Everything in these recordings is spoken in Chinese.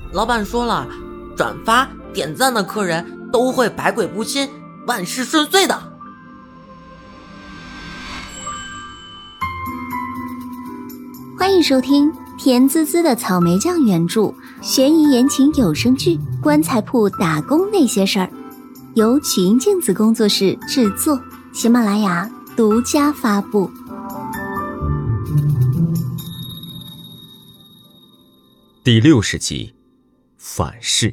老板说了，转发点赞的客人都会百鬼不侵，万事顺遂的。 欢迎收听甜滋滋的草莓酱原著悬疑言情有声剧《棺材铺打工那些事儿》，由曲音镜子工作室制作，喜马拉雅独家发布。 第60集，反噬。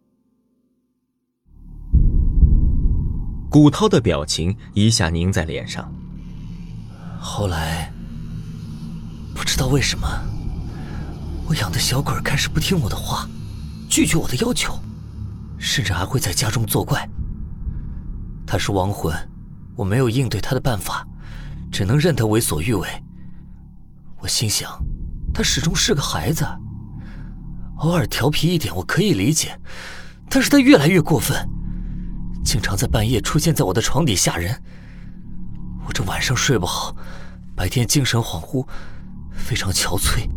古涛的表情一下凝在脸上。 后来不知道为什么，我养的小鬼开始不听我的话，拒绝我的要求，甚至还会在家中作怪。他是亡魂，我没有应对他的办法，只能任他为所欲为。我心想，他始终是个孩子，偶尔调皮一点我可以理解，但是他越来越过分，经常在半夜出现在我的床底吓人。我这晚上睡不好，白天精神恍惚，非常憔悴。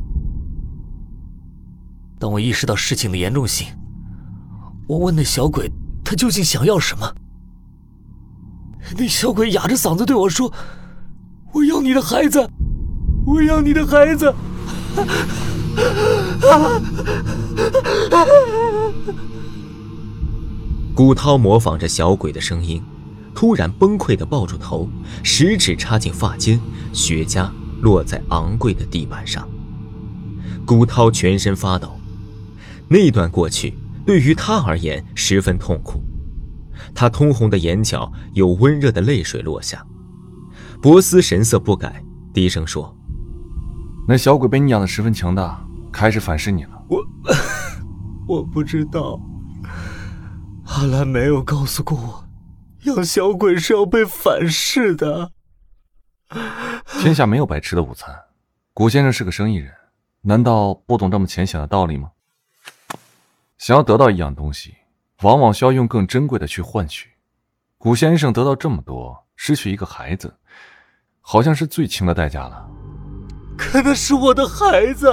当我意识到事情的严重性，我问那小鬼他究竟想要什么。那小鬼哑着嗓子对我说，我要你的孩子，我要你的孩子。 古涛模仿着小鬼的声音，突然崩溃地抱住头，食指插进发间，雪茄落在昂贵的地板上。古涛全身发抖，那段过去对于他而言十分痛苦。他通红的眼角有温热的泪水落下。博斯神色不改，低声说， 那小鬼被你养得十分强大，开始反噬你了。 我不知道，阿兰没有告诉过我，养小鬼是要被反噬的。 天下没有白吃的午餐，古先生是个生意人，难道不懂这么浅显的道理吗？想要得到一样东西，往往需要用更珍贵的去换取。古先生得到这么多，失去一个孩子，好像是最轻的代价了。 可那是我的孩子。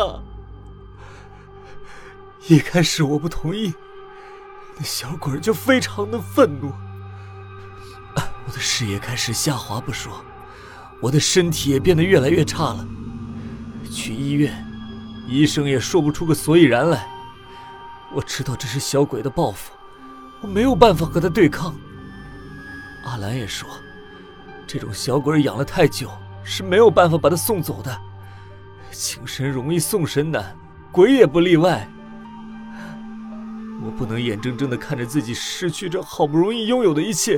一开始我不同意，那小鬼就非常的愤怒。我的视野开始下滑不说，我的身体也变得越来越差了。去医院，医生也说不出个所以然来。我知道这是小鬼的报复，我没有办法和他对抗。阿兰也说，这种小鬼养了太久，是没有办法把他送走的。请神容易送神难，鬼也不例外。我不能眼睁睁地看着自己失去这好不容易拥有的一切，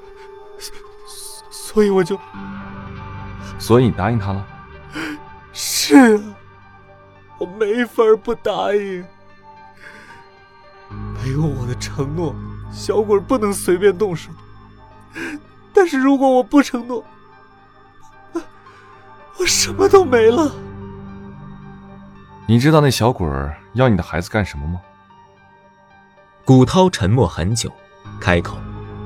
所以我就…… 所以你答应他了？ 是啊，我没法不答应。没有我的承诺，小鬼不能随便动手。但是如果我不承诺，我什么都没了。 你知道那小鬼要你的孩子干什么吗？ 古涛沉默很久，开口，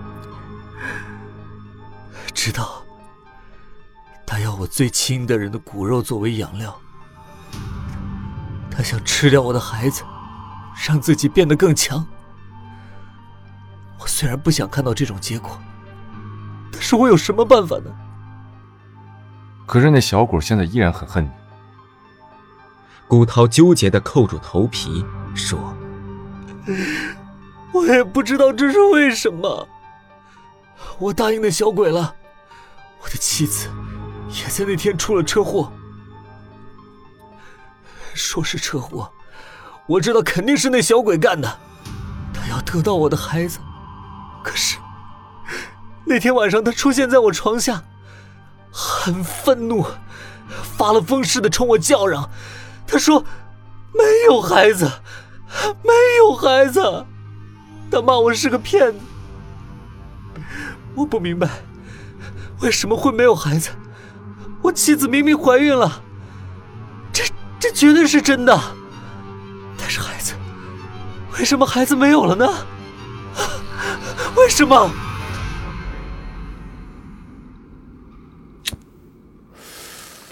知道，他要我最亲的人的骨肉作为养料，他想吃掉我的孩子，让自己变得更强。我虽然不想看到这种结果，但是我有什么办法呢？ 可是那小鬼现在依然很恨你。 古涛纠结地扣住头皮说， 我也不知道这是为什么。我答应那小鬼了，我的妻子也在那天出了车祸。说是车祸，我知道肯定是那小鬼干的，他要得到我的孩子。可是那天晚上他出现在我床下，很愤怒，发了疯似的冲我叫嚷，他说没有孩子，没有孩子，他骂我是个骗子。我不明白为什么会没有孩子，我妻子明明怀孕了，这绝对是真的。但是孩子，为什么孩子没有了呢？为什么？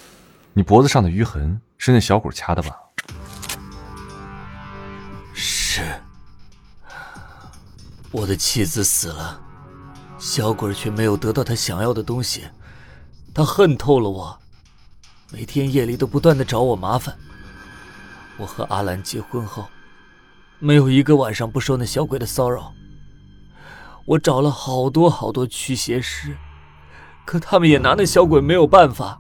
你脖子上的淤痕是那小鬼掐的吧？ 是是，我的妻子死了，小鬼却没有得到他想要的东西，他恨透了我，每天夜里都不断地找我麻烦。我和阿兰结婚后，没有一个晚上不受那小鬼的骚扰。我找了好多驱邪师，可他们也拿那小鬼没有办法。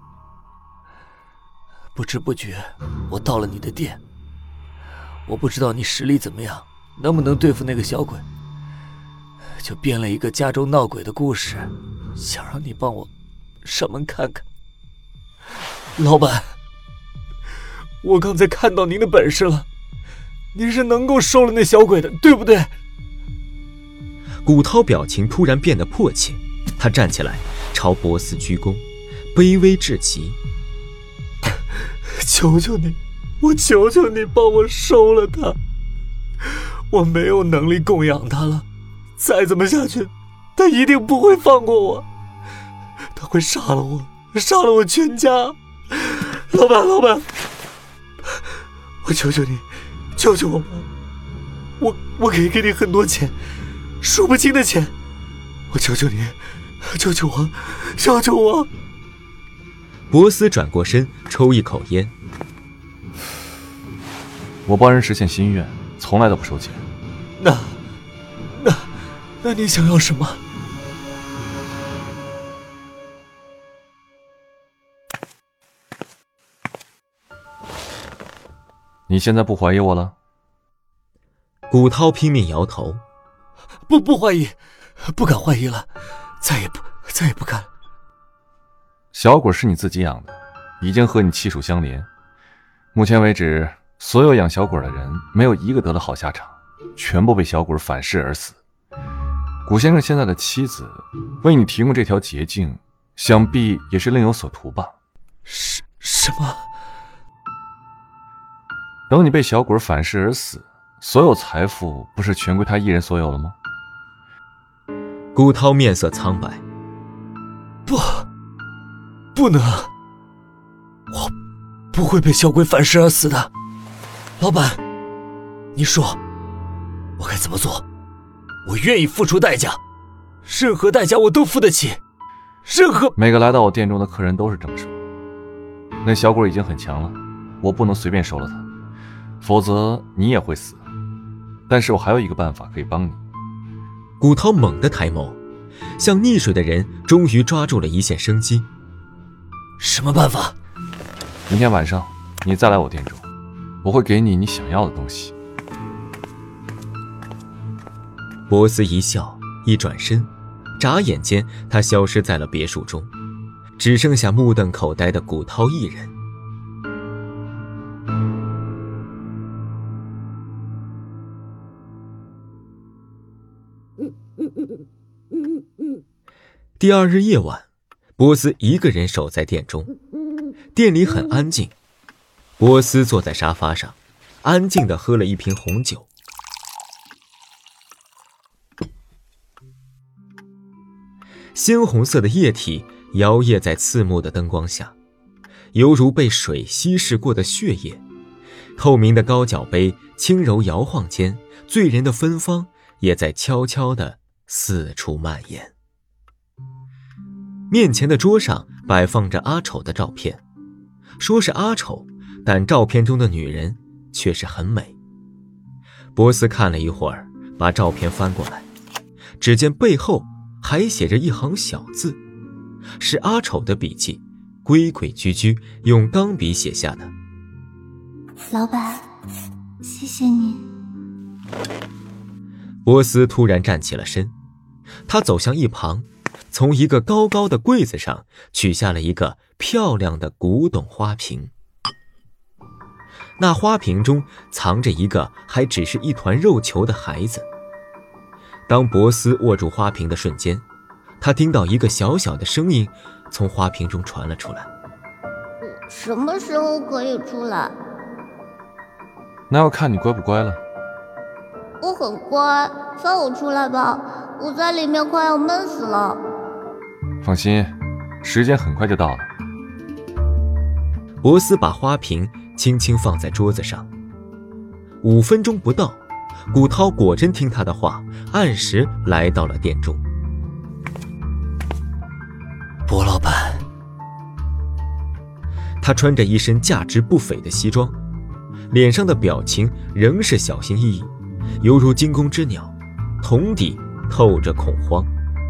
不知不觉，我到了你的店。我不知道你实力怎么样，能不能对付那个小鬼，就编了一个家中闹鬼的故事，想让你帮我上门看看。老板，我刚才看到您的本事了，您是能够收了那小鬼的，对不对？ 古涛表情突然变得迫切，他站起来朝波斯鞠躬，卑微至极。 求求你，我求求你帮我收了他，我没有能力供养他了，再这么下去，他一定不会放过我，他会杀了我，杀了我全家。老板，我求求你，救救我吧！我可以给你很多钱，数不清的钱，我求求你，救救我，救救我！ 博斯转过身，抽一口烟。 我帮人实现心愿，从来都不收钱。 那你想要什么？ 你现在不怀疑我了？ 古涛拼命摇头。 不怀疑，不敢怀疑了，再也不敢。 小鬼是你自己养的，已经和你气属相连。目前为止，所有养小鬼的人没有一个得了好下场，全部被小鬼反噬而死。古先生现在的妻子为你提供这条捷径，想必也是另有所图吧？ 什么？ 等你被小鬼反噬而死，所有财富不是全归他一人所有了吗？ 古涛面色苍白。 不能，我不会被小鬼反噬而死的。老板，你说我该怎么做？我愿意付出代价，任何代价我都付得起， 每个来到我店中的客人都是这么说。那小鬼已经很强了，我不能随便收了他，否则你也会死。但是我还有一个办法可以帮你。 古涛猛地抬眸，像溺水的人终于抓住了一线生机。 什么办法？ 明天晚上你再来我店中，我会给你想要的东西。 波斯一笑，一转身，眨眼间他消失在了别墅中，只剩下目瞪口呆的古涛一人。第二日夜晚，波斯一个人守在店中，店里很安静。波斯坐在沙发上，安静地喝了一瓶红酒。鲜红色的液体摇曳在刺目的灯光下，犹如被水稀释过的血液。透明的高脚杯轻柔摇晃间，醉人的芬芳也在悄悄地四处蔓延。面前的桌上摆放着阿丑的照片，说是阿丑，但照片中的女人却是很美。波斯看了一会儿，把照片翻过来，只见背后还写着一行小字，是阿丑的笔记，规规矩矩用钢笔写下的。 老板，谢谢你。 波斯突然站起了身，他走向一旁，从一个高高的柜子上取下了一个漂亮的古董花瓶。那花瓶中藏着一个还只是一团肉球的孩子。当博斯握住花瓶的瞬间，他听到一个小小的声音从花瓶中传了出来。 什么时候可以出来？ 那要看你乖不乖了。 我很乖，放我出来吧，我在里面快要闷死了。 放心，时间很快就到了。 博斯把花瓶轻轻放在桌子上，5分钟不到， 古涛果真听他的话，按时来到了店中。 薄老板， 他穿着一身价值不菲的西装，脸上的表情仍是小心翼翼，犹如惊弓之鸟，瞳底透着恐慌。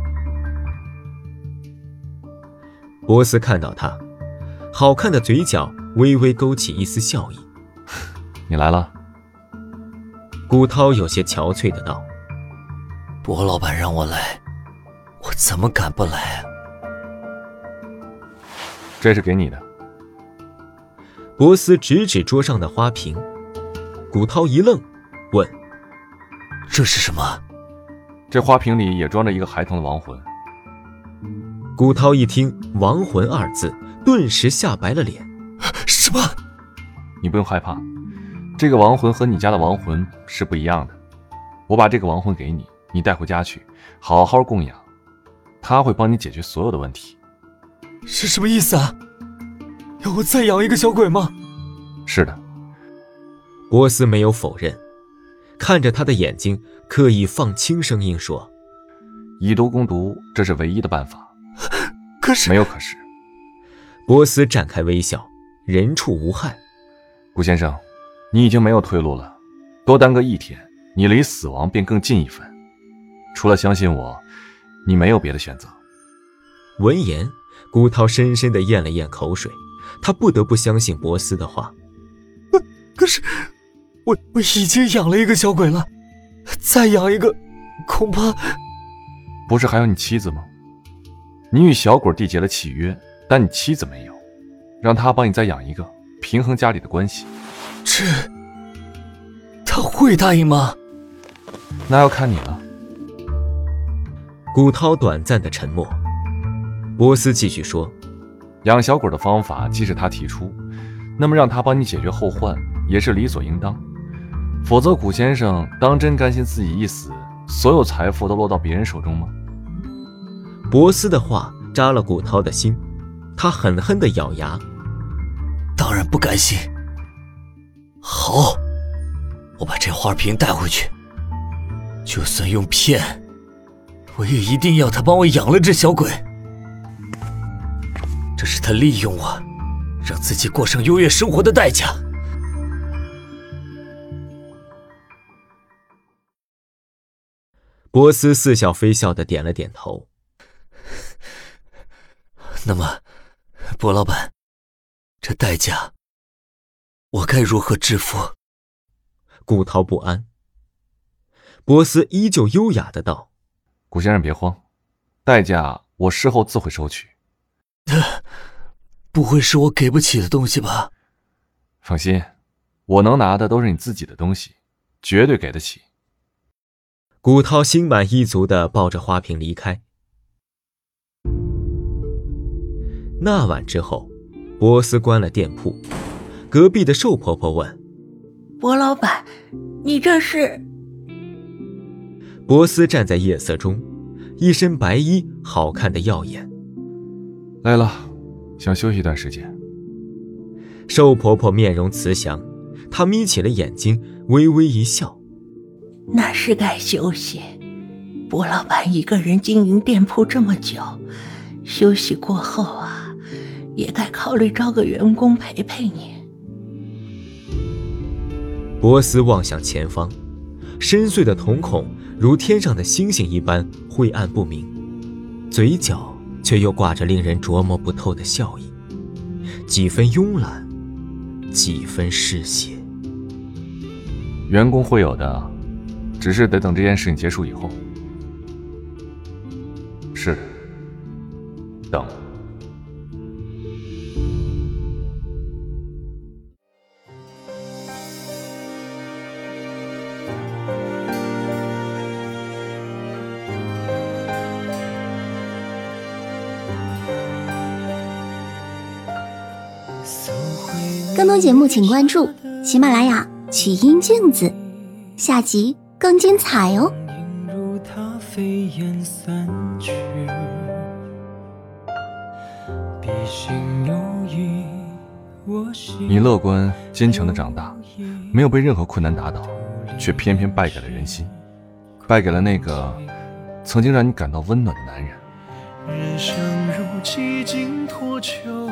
波斯看到他，好看的嘴角微微勾起一丝笑意。 你来了。 古涛有些憔悴的道： 薄老板让我来，我怎么敢不来啊？ 这是给你的。 波斯指指桌上的花瓶，古涛一愣，问： 这是什么？ 这花瓶里也装着一个孩童的亡魂。 古涛一听亡魂二字，顿时吓白了脸。 什么？ 你不用害怕，这个亡魂和你家的亡魂是不一样的。我把这个亡魂给你，你带回家去好好供养，他会帮你解决所有的问题。 是什么意思啊？要我再养一个小鬼吗？ 是的。 波斯没有否认，看着他的眼睛，刻意放轻声音说： 以毒攻毒，这是唯一的办法。 可是…… 没有可是。 波斯展开微笑，人畜无害。 顾先生，你已经没有退路了，多耽搁一天，你离死亡便更近一分。除了相信我，你没有别的选择。 闻言，古涛深深地咽了咽口水，他不得不相信波斯的话。 可是我已经养了一个小鬼了，再养一个恐怕…… 不是还有你妻子吗？你与小鬼缔结了契约，但你妻子没有，让他帮你再养一个，平衡家里的关系。 这他会答应吗？ 那要看你了。 古涛短暂的沉默，波斯继续说： 养小鬼的方法既是他提出，那么让他帮你解决后患也是理所应当。否则古先生当真甘心自己一死，所有财富都落到别人手中吗？ 波斯的话扎了古涛的心，他狠狠地咬牙： 当然不甘心。好，我把这花瓶带回去，就算用骗，我也一定要他帮我养了这小鬼。这是他利用我，让自己过上优越生活的代价。 波斯似笑非笑地点了点头。 那么，薄老板，这代价我该如何支付？ 古涛不安。波斯依旧优雅的道： 古先生别慌，代价我事后自会收取。 不会是我给不起的东西吧？ 放心，我能拿的都是你自己的东西，绝对给得起。 古涛心满意足地抱着花瓶离开。那晚之后，波斯关了店铺，隔壁的寿婆婆问： 薄老板，你这是？ 波斯站在夜色中，一身白衣，好看的耀眼。 来了，想休息一段时间。 寿婆婆面容慈祥，她眯起了眼睛，微微一笑。 那是该休息。薄老板一个人经营店铺这么久，休息过后啊，也该考虑招个员工陪陪你。 波斯望向前方，深邃的瞳孔如天上的星星一般晦暗不明，嘴角却又挂着令人琢磨不透的笑意，几分慵懒，几分嗜血。 员工会有的，只是得等这件事情结束以后。是，等。 更多节目请关注喜马拉雅曲音镜子，下集更精彩哦。 你乐观坚强的长大，没有被任何困难打倒， 却偏偏败给了人心，败给了那个曾经让你感到温暖的男人。 人生如几经脱臼，